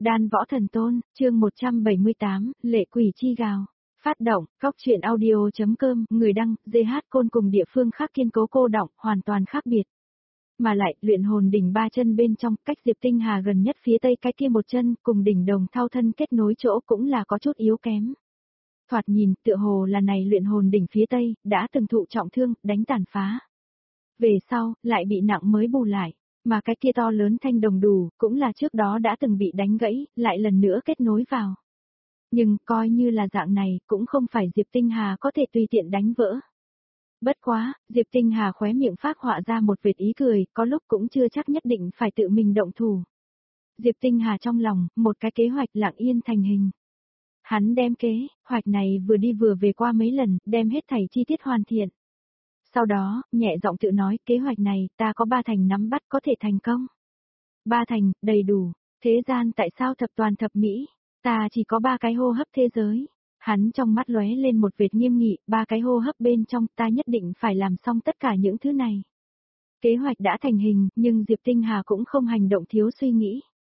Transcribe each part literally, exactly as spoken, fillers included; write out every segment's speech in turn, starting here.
Đan Võ Thần Tôn, chương một trăm bảy mươi tám, Lệ Quỷ Chi Gào. Phát động, Cóc Truyện Audio.com, người đăng, giê hát Côn cùng địa phương khác kiên cố cô đọng, hoàn toàn khác biệt. Mà lại, luyện hồn đỉnh ba chân bên trong, cách Diệp Tinh Hà gần nhất phía tây cái kia một chân, cùng đỉnh đồng thao thân kết nối chỗ cũng là có chút yếu kém. Thoạt nhìn, tựa hồ là này luyện hồn đỉnh phía tây, đã từng thụ trọng thương, đánh tàn phá. Về sau, lại bị nặng mới bù lại. Mà cái kia to lớn thanh đồng đủ, cũng là trước đó đã từng bị đánh gãy, lại lần nữa kết nối vào. Nhưng, coi như là dạng này, cũng không phải Diệp Tinh Hà có thể tùy tiện đánh vỡ. Bất quá, Diệp Tinh Hà khóe miệng phác họa ra một vệt ý cười, có lúc cũng chưa chắc nhất định phải tự mình động thủ. Diệp Tinh Hà trong lòng, một cái kế hoạch lặng yên thành hình. Hắn đem kế hoạch này vừa đi vừa về qua mấy lần, đem hết thảy chi tiết hoàn thiện. Sau đó, nhẹ giọng tự nói, kế hoạch này, ta có ba thành nắm bắt có thể thành công. Ba thành, đầy đủ. Thế gian tại sao thập toàn thập mỹ? Ta chỉ có ba cái hô hấp thế giới. Hắn trong mắt lóe lên một vệt nghiêm nghị, ba cái hô hấp bên trong, ta nhất định phải làm xong tất cả những thứ này. Kế hoạch đã thành hình, nhưng Diệp Tinh Hà cũng không hành động thiếu suy nghĩ.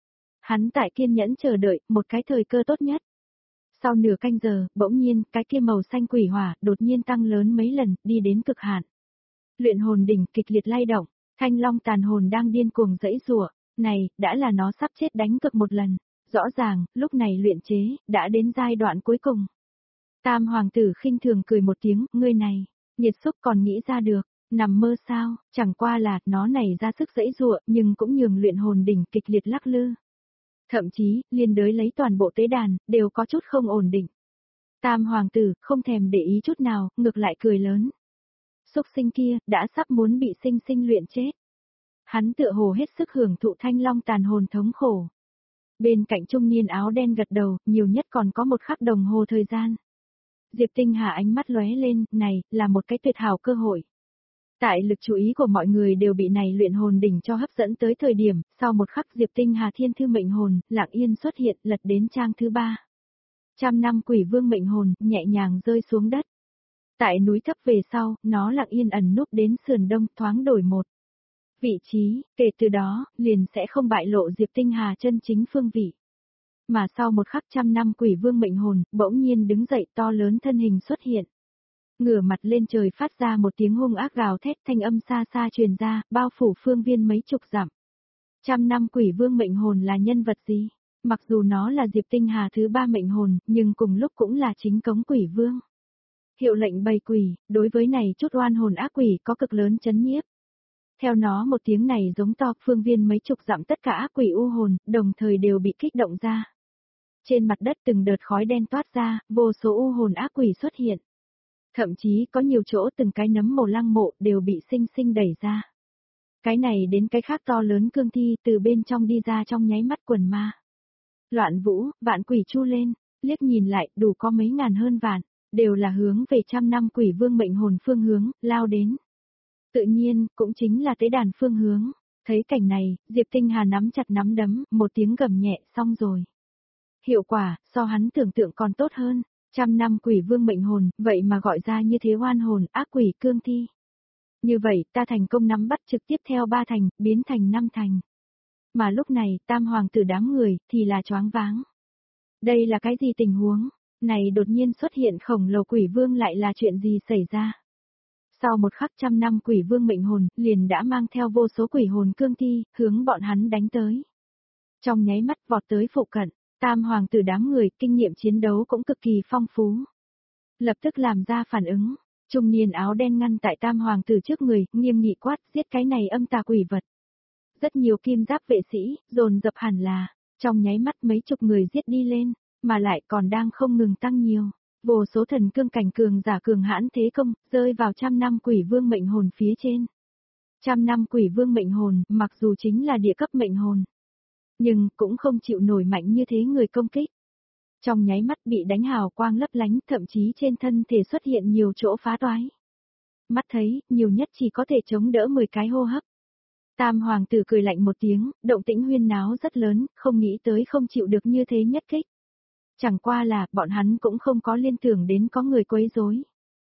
Hắn tại kiên nhẫn chờ đợi, một cái thời cơ tốt nhất. Sau nửa canh giờ, bỗng nhiên, cái kia màu xanh quỷ hỏa, đột nhiên tăng lớn mấy lần, đi đến cực hạn. Luyện hồn đỉnh kịch liệt lay động, thanh long tàn hồn đang điên cuồng giãy giụa, này, đã là nó sắp chết đánh cực một lần. Rõ ràng, lúc này luyện chế, đã đến giai đoạn cuối cùng. Tam hoàng tử khinh thường cười một tiếng, ngươi này, nhiệt xúc còn nghĩ ra được, nằm mơ sao, chẳng qua là, nó này ra sức giãy giụa, nhưng cũng nhường luyện hồn đỉnh kịch liệt lắc lư. Thậm chí, liên đới lấy toàn bộ tế đàn, đều có chút không ổn định. Tam hoàng tử, không thèm để ý chút nào, ngược lại cười lớn. Xúc sinh kia, đã sắp muốn bị sinh sinh luyện chết. Hắn tựa hồ hết sức hưởng thụ thanh long tàn hồn thống khổ. Bên cạnh trung niên áo đen gật đầu, nhiều nhất còn có một khắc đồng hồ thời gian. Diệp Tinh Hà ánh mắt lóe lên, này, là một cái tuyệt hảo cơ hội. Tại lực chú ý của mọi người đều bị này luyện hồn đỉnh cho hấp dẫn tới thời điểm, sau một khắc Diệp Tinh Hà thiên thư mệnh hồn, lặng yên xuất hiện, lật đến trang thứ ba. Trăm năm quỷ vương mệnh hồn, nhẹ nhàng rơi xuống đất. Tại núi thấp về sau, nó lặng yên ẩn núp đến sườn đông, thoáng đổi một vị trí, kể từ đó, liền sẽ không bại lộ Diệp Tinh Hà chân chính phương vị. Mà sau một khắc trăm năm quỷ vương mệnh hồn, bỗng nhiên đứng dậy to lớn thân hình xuất hiện. Ngửa mặt lên trời phát ra một tiếng hung ác gào thét, thanh âm xa xa truyền ra, bao phủ phương viên mấy chục dặm. Trăm năm quỷ vương mệnh hồn là nhân vật gì? Mặc dù nó là Diệp Tinh Hà thứ ba mệnh hồn, nhưng cùng lúc cũng là chính cống quỷ vương. Hiệu lệnh bầy quỷ, đối với này chút oan hồn ác quỷ có cực lớn chấn nhiếp. Theo nó một tiếng này giống to, phương viên mấy chục dặm tất cả ác quỷ u hồn, đồng thời đều bị kích động ra. Trên mặt đất từng đợt khói đen toát ra, vô số u hồn ác quỷ xuất hiện. Thậm chí có nhiều chỗ từng cái nấm mồ lăng mộ đều bị sinh sinh đẩy ra. Cái này đến cái khác to lớn cương thi từ bên trong đi ra trong nháy mắt quần ma. Loạn vũ, vạn quỷ chu lên, liếc nhìn lại đủ có mấy ngàn hơn vạn, đều là hướng về trăm năm quỷ vương mệnh hồn phương hướng, lao đến. Tự nhiên, cũng chính là tế đàn phương hướng. Thấy cảnh này, Diệp Tinh Hà nắm chặt nắm đấm, một tiếng gầm nhẹ, xong rồi. Hiệu quả, so hắn tưởng tượng còn tốt hơn. Trăm năm quỷ vương mệnh hồn, vậy mà gọi ra như thế oan hồn, ác quỷ cương thi. Như vậy, ta thành công nắm bắt trực tiếp theo ba thành, biến thành năm thành. Mà lúc này, tam hoàng tử đám người, thì là choáng váng. Đây là cái gì tình huống? Này đột nhiên xuất hiện khổng lồ quỷ vương lại là chuyện gì xảy ra? Sau một khắc trăm năm quỷ vương mệnh hồn, liền đã mang theo vô số quỷ hồn cương thi, hướng bọn hắn đánh tới. Trong nháy mắt vọt tới phụ cận, tam hoàng tử đám người, kinh nghiệm chiến đấu cũng cực kỳ phong phú. Lập tức làm ra phản ứng, trung niên áo đen ngăn tại tam hoàng tử trước người, nghiêm nghị quát, giết cái này âm tà quỷ vật. Rất nhiều kim giáp vệ sĩ, dồn dập hẳn là, trong nháy mắt mấy chục người giết đi lên, mà lại còn đang không ngừng tăng nhiều. Vô số thần cương cảnh cường giả cường hãn thế công, rơi vào trăm năm quỷ vương mệnh hồn phía trên. Trăm năm quỷ vương mệnh hồn, mặc dù chính là địa cấp mệnh hồn, nhưng cũng không chịu nổi mạnh như thế người công kích. Trong nháy mắt bị đánh hào quang lấp lánh, thậm chí trên thân thể xuất hiện nhiều chỗ phá toái. Mắt thấy, nhiều nhất chỉ có thể chống đỡ mười cái hô hấp. Tam hoàng tử cười lạnh một tiếng, động tĩnh huyên náo rất lớn, không nghĩ tới không chịu được như thế nhất kích. Chẳng qua là, bọn hắn cũng không có liên tưởng đến có người quấy rối.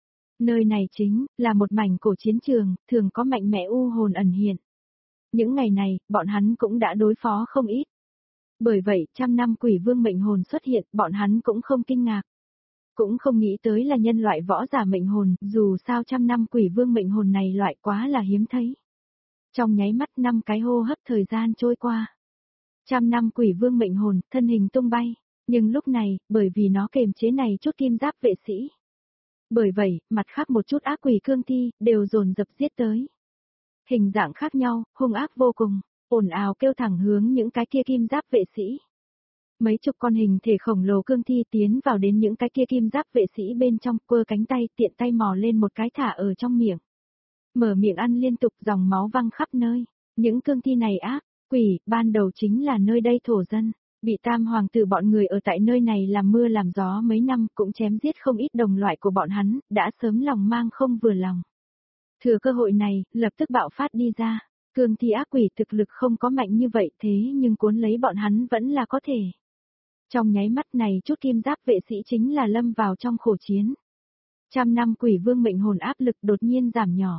Nơi này chính, là một mảnh cổ chiến trường, thường có mạnh mẽ u hồn ẩn hiện. Những ngày này, bọn hắn cũng đã đối phó không ít. Bởi vậy, trăm năm quỷ vương mệnh hồn xuất hiện, bọn hắn cũng không kinh ngạc. Cũng không nghĩ tới là nhân loại võ giả mệnh hồn, dù sao trăm năm quỷ vương mệnh hồn này loại quá là hiếm thấy. Trong nháy mắt năm cái hô hấp thời gian trôi qua. Trăm năm quỷ vương mệnh hồn, thân hình tung bay, nhưng lúc này, bởi vì nó kềm chế này chút kim giáp vệ sĩ. Bởi vậy, mặt khác một chút ác quỷ cương thi, đều dồn dập giết tới. Hình dạng khác nhau, hung ác vô cùng, ồn ào kêu thẳng hướng những cái kia kim giáp vệ sĩ. Mấy chục con hình thể khổng lồ cương thi tiến vào đến những cái kia kim giáp vệ sĩ bên trong, quơ cánh tay, tiện tay mò lên một cái thả ở trong miệng. Mở miệng ăn liên tục, dòng máu văng khắp nơi. Những cương thi này ác, quỷ, ban đầu chính là nơi đây thổ dân, bị tam hoàng tử bọn người ở tại nơi này làm mưa làm gió mấy năm, cũng chém giết không ít đồng loại của bọn hắn, đã sớm lòng mang không vừa lòng. Thừa cơ hội này, lập tức bạo phát đi ra. Cương thi ác quỷ thực lực không có mạnh như vậy thế nhưng cuốn lấy bọn hắn vẫn là có thể. Trong nháy mắt này chút kim giáp vệ sĩ chính là lâm vào trong khổ chiến. Trăm năm quỷ vương mệnh hồn áp lực đột nhiên giảm nhỏ.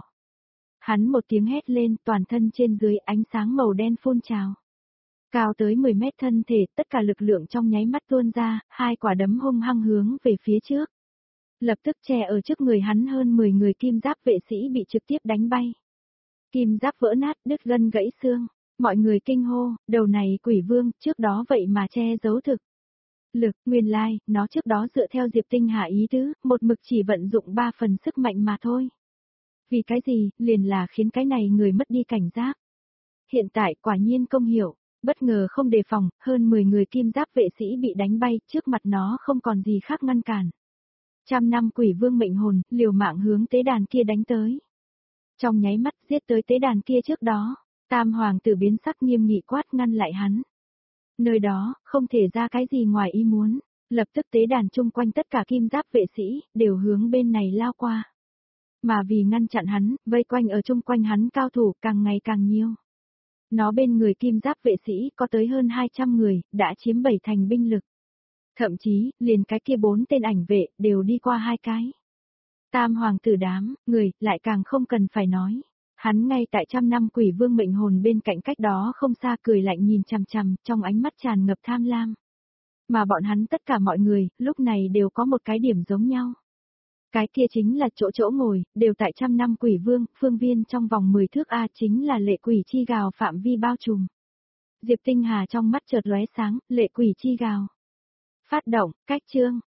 Hắn một tiếng hét lên, toàn thân trên dưới ánh sáng màu đen phun trào. Cao tới mười mét thân thể, tất cả lực lượng trong nháy mắt tuôn ra, hai quả đấm hung hăng hướng về phía trước. Lập tức che ở trước người hắn hơn mười người kim giáp vệ sĩ bị trực tiếp đánh bay. Kim giáp vỡ nát, đứt gân gãy xương. Mọi người kinh hô, đầu này quỷ vương, trước đó vậy mà che giấu thực. Lực, nguyên lai, nó trước đó dựa theo Diệp Tinh Hà ý tứ, một mực chỉ vận dụng ba phần sức mạnh mà thôi. Vì cái gì, liền là khiến cái này người mất đi cảnh giác. Hiện tại quả nhiên công hiểu, bất ngờ không đề phòng, hơn mười người kim giáp vệ sĩ bị đánh bay, trước mặt nó không còn gì khác ngăn cản. Trăm năm quỷ vương mệnh hồn, liều mạng hướng tế đàn kia đánh tới. Trong nháy mắt giết tới tế đàn kia trước đó, tam hoàng tử biến sắc nghiêm nghị quát ngăn lại hắn. Nơi đó, không thể ra cái gì ngoài ý muốn, lập tức tế đàn chung quanh tất cả kim giáp vệ sĩ, đều hướng bên này lao qua. Mà vì ngăn chặn hắn, vây quanh ở chung quanh hắn cao thủ càng ngày càng nhiều. Nó bên người kim giáp vệ sĩ có tới hơn hai trăm người, đã chiếm bảy thành binh lực. Thậm chí, liền cái kia bốn tên ảnh vệ, đều đi qua hai cái. Tam hoàng tử đám, người, lại càng không cần phải nói. Hắn ngay tại trăm năm quỷ vương mệnh hồn bên cạnh cách đó không xa cười lạnh nhìn chằm chằm, trong ánh mắt tràn ngập tham lam. Mà bọn hắn tất cả mọi người, lúc này đều có một cái điểm giống nhau. Cái kia chính là chỗ chỗ ngồi, đều tại trăm năm quỷ vương, phương viên trong vòng mười thước A chính là lệ quỷ chi gào phạm vi bao trùm. Diệp Tinh Hà trong mắt chợt lóe sáng, lệ quỷ chi gào. Phát động, cách chương.